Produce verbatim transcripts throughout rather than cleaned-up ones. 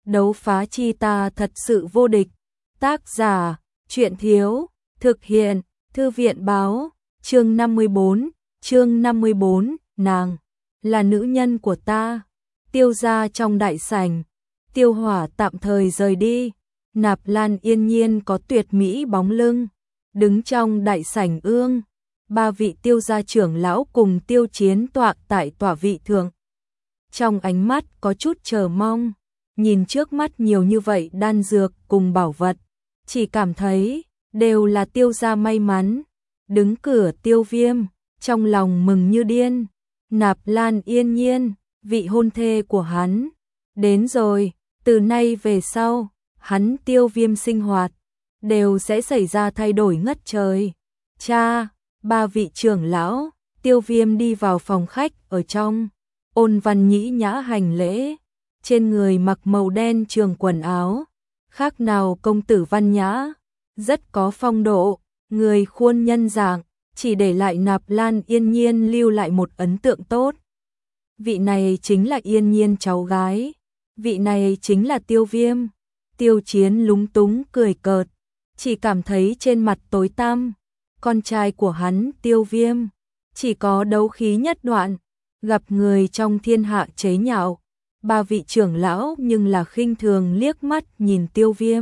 đấu phá chi ta thật sự vô địch. Tác giả, truyện thiếu, thực hiện, thư viện báo, chương năm mươi bốn, chương năm mươi bốn, nàng là nữ nhân của ta. Tiêu gia trong đại sảnh, Tiêu Hỏa tạm thời rời đi, Nạp Lan yên nhiên có tuyệt mỹ bóng lưng, đứng trong đại sảnh ương, ba vị Tiêu gia trưởng lão cùng Tiêu Chiến tọa tại tọa vị thượng. Trong ánh mắt có chút chờ mong, nhìn trước mắt nhiều như vậy đan dược cùng bảo vật, chỉ cảm thấy đều là Tiêu gia may mắn. Đứng cửa Tiêu Viêm, trong lòng mừng như điên, Nạp Lan yên nhiên, vị hôn thê của hắn, đến rồi, từ nay về sau, hắn Tiêu Viêm sinh hoạt, đều sẽ xảy ra thay đổi ngất trời. Cha, ba vị trưởng lão, Tiêu Viêm đi vào phòng khách ở trong, Ôn Văn nhĩ nhã hành lễ, trên người mặc màu đen trường quần áo, khác nào công tử văn nhã, rất có phong độ, người khuôn nhân dạng, chỉ để lại Nạp Lan yên nhiên lưu lại một ấn tượng tốt. Vị này chính là Yên Nhiên cháu gái, vị này chính là Tiêu Viêm. Tiêu Chiến lúng túng cười cợt, chỉ cảm thấy trên mặt tối tăm. Con trai của hắn Tiêu Viêm, chỉ có đấu khí nhất đoạn, gặp người trong thiên hạ chế nhạo. Ba vị trưởng lão nhưng là khinh thường liếc mắt nhìn Tiêu Viêm.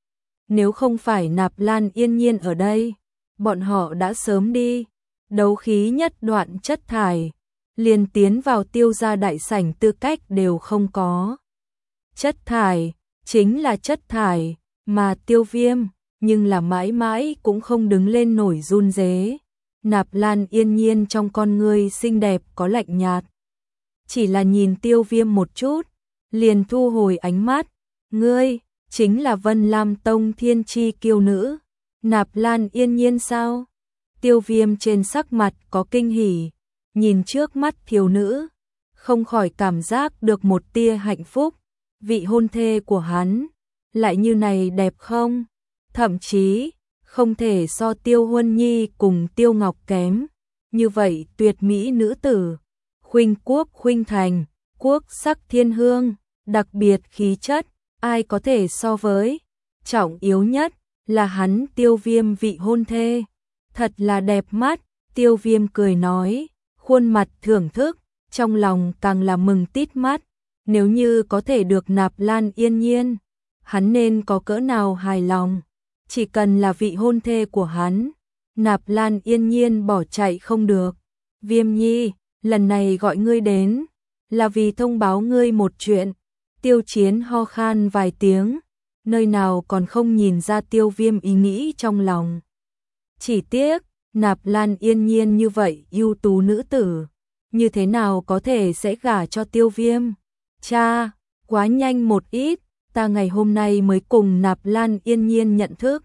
Nếu không phải Nạp Lan yên nhiên ở đây, bọn họ đã sớm đi. Đấu khí nhất đoạn chất thải, liền tiến vào Tiêu gia đại sảnh tư cách đều không có. Chất thải, chính là chất thải, mà Tiêu Viêm, nhưng là mãi mãi cũng không đứng lên nổi run rế. Nạp Lan yên nhiên trong con ngươi xinh đẹp có lạnh nhạt. Chỉ là nhìn Tiêu Viêm một chút, liền thu hồi ánh mắt. Ngươi, chính là Vân Lam Tông thiên chi kiêu nữ. Nạp Lan yên nhiên sao? Tiêu Viêm trên sắc mặt có kinh hỉ, nhìn trước mắt thiếu nữ, không khỏi cảm giác được một tia hạnh phúc. Vị hôn thê của hắn, lại như này đẹp không? Thậm chí, không thể so Tiêu Huân Nhi cùng Tiêu Ngọc kém. Như vậy tuyệt mỹ nữ tử, khuynh quốc khuynh thành, quốc sắc thiên hương, đặc biệt khí chất, ai có thể so với? Trọng yếu nhất là hắn Tiêu Viêm vị hôn thê, thật là đẹp mắt. Tiêu Viêm cười nói, khuôn mặt thưởng thức, trong lòng càng là mừng tít mắt. Nếu như có thể được Nạp Lan yên nhiên, hắn nên có cỡ nào hài lòng. Chỉ cần là vị hôn thê của hắn, Nạp Lan yên nhiên bỏ chạy không được. Viêm nhi, lần này gọi ngươi đến, là vì thông báo ngươi một chuyện. Tiêu Chiến ho khan vài tiếng, nơi nào còn không nhìn ra Tiêu Viêm ý nghĩ trong lòng. Chỉ tiếc, Nạp Lan yên nhiên như vậy ưu tú nữ tử, như thế nào có thể sẽ gả cho Tiêu Viêm? Cha, quá nhanh một ít, ta ngày hôm nay mới cùng Nạp Lan yên nhiên nhận thức.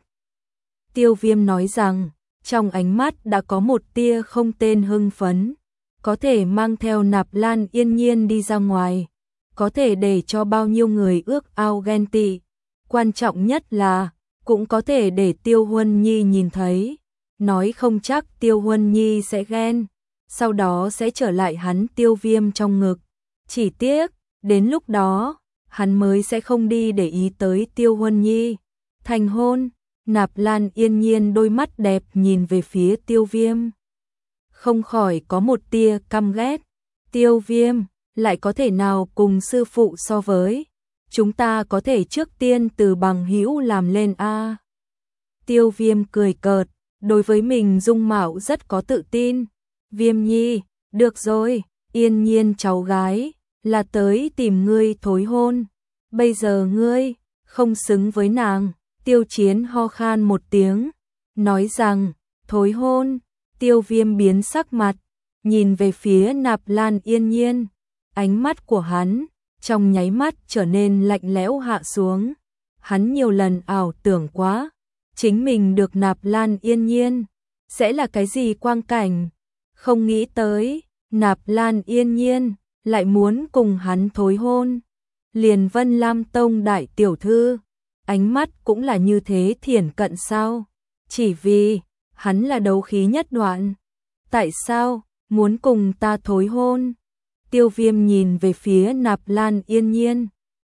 Tiêu Viêm nói rằng, trong ánh mắt đã có một tia không tên hưng phấn, có thể mang theo Nạp Lan yên nhiên đi ra ngoài, có thể để cho bao nhiêu người ước ao ghen tị. Quan trọng nhất là, cũng có thể để Tiêu Huân Nhi nhìn thấy, nói không chắc Tiêu Huân Nhi sẽ ghen, sau đó sẽ trở lại hắn Tiêu Viêm trong ngực. Chỉ tiếc, đến lúc đó, hắn mới sẽ không đi để ý tới Tiêu Huân Nhi. Thành hôn, Nạp Lan yên nhiên đôi mắt đẹp nhìn về phía Tiêu Viêm, không khỏi có một tia căm ghét. Tiêu Viêm, lại có thể nào cùng sư phụ so với? Chúng ta có thể trước tiên từ bằng hữu làm lên a. Tiêu Viêm cười cợt, đối với mình dung mạo rất có tự tin. Viêm nhi, được rồi, yên nhiên cháu gái, là tới tìm ngươi thối hôn. Bây giờ ngươi, không xứng với nàng. Tiêu Chiến ho khan một tiếng, nói rằng, thối hôn. Tiêu Viêm biến sắc mặt, nhìn về phía Nạp Lan yên nhiên. Ánh mắt của hắn, trong nháy mắt trở nên lạnh lẽo hạ xuống. Hắn nhiều lần ảo tưởng quá, chính mình được Nạp Lan yên nhiên, sẽ là cái gì quang cảnh. Không nghĩ tới, Nạp Lan yên nhiên, lại muốn cùng hắn thối hôn. Liền Vân Lam Tông đại tiểu thư, ánh mắt cũng là như thế thiển cận sao? Chỉ vì, hắn là đấu khí nhất đoạn. Tại sao, muốn cùng ta thối hôn? Tiêu Viêm nhìn về phía Nạp Lan yên nhiên,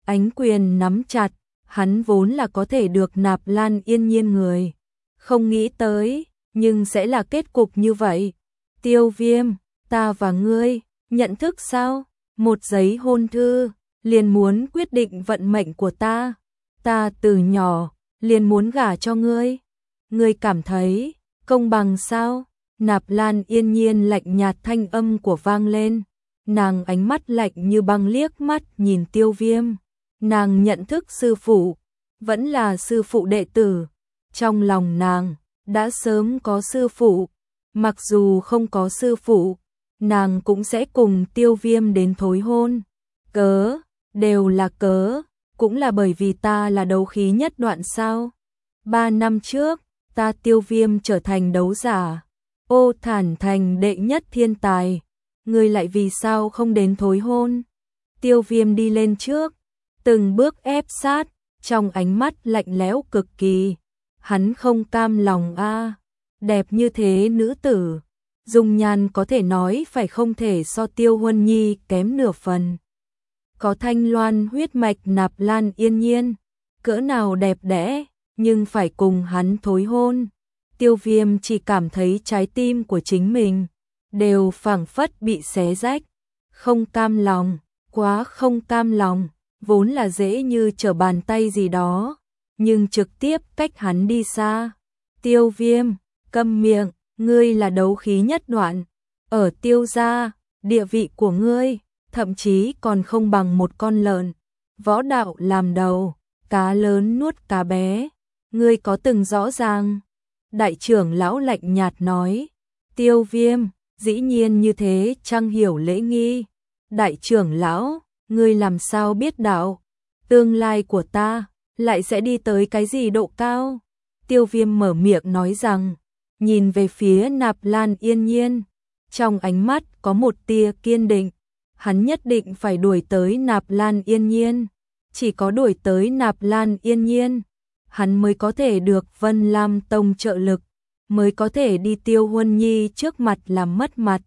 ánh quyền nắm chặt, hắn vốn là có thể được Nạp Lan Yên Nhiên người. Không nghĩ tới, nhưng sẽ là kết cục như vậy. Tiêu Viêm, ta và ngươi, nhận thức sao? Một giấy hôn thư, liền muốn quyết định vận mệnh của ta. Ta từ nhỏ, liền muốn gả cho ngươi. Ngươi cảm thấy, công bằng sao? Nạp Lan Yên Nhiên lạnh nhạt thanh âm của vang lên. Nàng ánh mắt lạnh như băng liếc mắt nhìn Tiêu Viêm. Nàng nhận thức sư phụ, vẫn là sư phụ đệ tử. Trong lòng nàng, đã sớm có sư phụ. Mặc dù không có sư phụ, nàng cũng sẽ cùng Tiêu Viêm đến thối hôn. Cớ, đều là cớ, cũng là bởi vì ta là đấu khí nhất đoạn sao. Ba năm trước, ta Tiêu Viêm trở thành đấu giả. Ô Thản thành đệ nhất thiên tài. Ngươi lại vì sao không đến thối hôn? Tiêu Viêm đi lên trước, từng bước ép sát, trong ánh mắt lạnh lẽo cực kỳ. Hắn không cam lòng a, đẹp như thế nữ tử, dung nhan có thể nói phải không thể so Tiêu Huân Nhi kém nửa phần. Có thanh loan huyết mạch Nạp Lan Yên Nhiên, cỡ nào đẹp đẽ, nhưng phải cùng hắn thối hôn. Tiêu Viêm chỉ cảm thấy trái tim của chính mình đều phảng phất bị xé rách. Không cam lòng, quá không cam lòng, vốn là dễ như trở bàn tay gì đó, nhưng trực tiếp cách hắn đi xa. Tiêu Viêm, câm miệng, ngươi là đấu khí nhất đoạn. Ở Tiêu gia, địa vị của ngươi, thậm chí còn không bằng một con lợn. Võ đạo làm đầu, cá lớn nuốt cá bé. Ngươi có từng rõ ràng? Đại trưởng lão lạnh nhạt nói. Tiêu Viêm, dĩ nhiên như thế chẳng hiểu lễ nghi. Đại trưởng lão, ngươi làm sao biết đạo? Tương lai của ta lại sẽ đi tới cái gì độ cao? Tiêu Viêm mở miệng nói rằng, nhìn về phía Nạp Lan Yên Nhiên, trong ánh mắt có một tia kiên định. Hắn nhất định phải đuổi tới Nạp Lan Yên Nhiên, chỉ có đuổi tới Nạp Lan Yên Nhiên, hắn mới có thể được Vân Lam Tông trợ lực, mới có thể đi Tiêu Huân Nhi trước mặt làm mất mặt.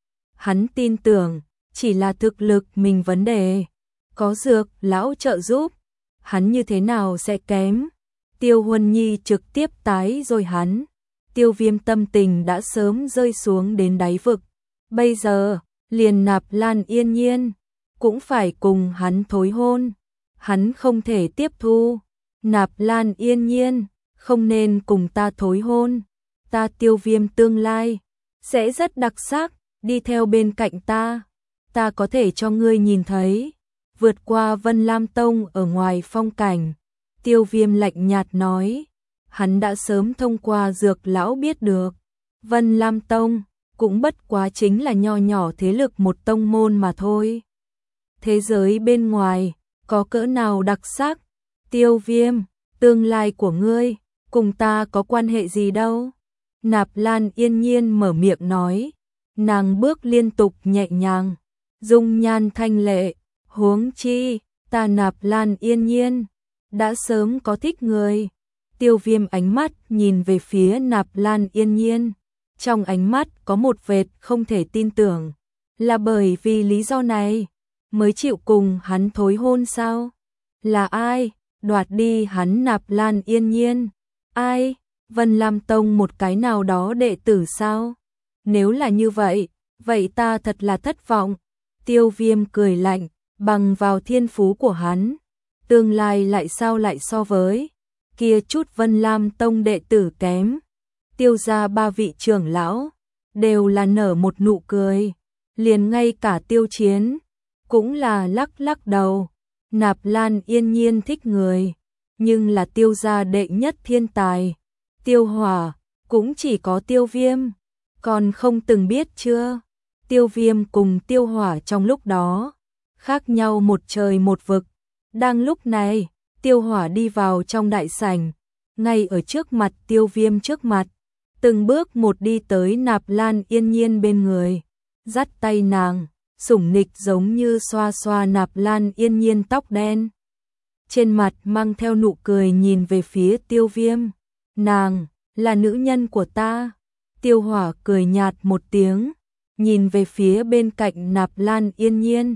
Hắn tin tưởng, chỉ là thực lực mình vấn đề, có Dược lão trợ giúp, hắn như thế nào sẽ kém. Tiêu Huân Nhi trực tiếp tái rồi hắn. Tiêu Viêm tâm tình đã sớm rơi xuống đến đáy vực. Bây giờ, liền Nạp Lan Yên Nhiên cũng phải cùng hắn thối hôn. Hắn không thể tiếp thu. Nạp Lan Yên Nhiên không nên cùng ta thối hôn. Ta Tiêu Viêm tương lai sẽ rất đặc sắc, đi theo bên cạnh ta. Ta có thể cho ngươi nhìn thấy vượt qua Vân Lam Tông ở ngoài phong cảnh. Tiêu Viêm lạnh nhạt nói. Hắn đã sớm thông qua Dược lão biết được, Vân Lam Tông cũng bất quá chính là nho nhỏ thế lực một tông môn mà thôi. Thế giới bên ngoài có cỡ nào đặc sắc? Tiêu Viêm, tương lai của ngươi cùng ta có quan hệ gì đâu? Nạp Lan Yên Nhiên mở miệng nói. Nàng bước liên tục nhẹ nhàng, dung nhan thanh lệ. Huống chi, ta Nạp Lan Yên Nhiên đã sớm có thích người. Tiêu Viêm ánh mắt nhìn về phía Nạp Lan Yên Nhiên, trong ánh mắt có một vệt không thể tin tưởng. Là bởi vì lý do này mới chịu cùng hắn thối hôn sao? Là ai đoạt đi hắn Nạp Lan Yên Nhiên? Ai? Vân Lam Tông một cái nào đó đệ tử sao? Nếu là như vậy, vậy ta thật là thất vọng. Tiêu Viêm cười lạnh, bằng vào thiên phú của hắn, tương lai lại sao lại so với kia chút Vân Lam Tông đệ tử kém. Tiêu gia ba vị trưởng lão đều là nở một nụ cười, liền ngay cả Tiêu Chiến cũng là lắc lắc đầu. Nạp Lan Yên Nhiên thích người, nhưng là Tiêu gia đệ nhất thiên tài. Tiêu Hỏa cũng chỉ có Tiêu Viêm, còn không từng biết chưa? Tiêu Viêm cùng Tiêu Hỏa trong lúc đó khác nhau một trời một vực. Đang lúc này, Tiêu Hỏa đi vào trong đại sảnh, ngay ở trước mặt Tiêu Viêm trước mặt, từng bước một đi tới Nạp Lan Yên Nhiên bên người, dắt tay nàng, sủng nịch giống như xoa xoa Nạp Lan Yên Nhiên tóc đen. Trên mặt mang theo nụ cười nhìn về phía Tiêu Viêm. Nàng là nữ nhân của ta. Tiêu Hỏa cười nhạt một tiếng, nhìn về phía bên cạnh Nạp Lan Yên Nhiên.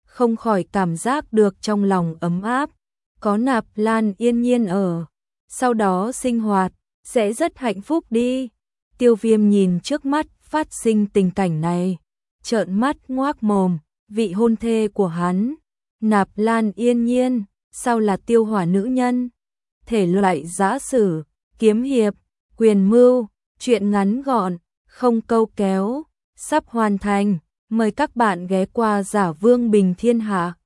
không khỏi cảm giác được trong lòng ấm áp, có Nạp Lan Yên Nhiên ở, sau đó sinh hoạt sẽ rất hạnh phúc đi. Tiêu Viêm nhìn trước mắt phát sinh tình cảnh này, trợn mắt ngoác mồm, vị hôn thê của hắn, Nạp Lan Yên Nhiên, sao là Tiêu Hỏa nữ nhân? Thể loại giã sử, kiếm hiệp, quyền mưu, truyện ngắn gọn, không câu kéo, sắp hoàn thành, mời các bạn ghé qua Giả Vương Bình Thiên Hạ.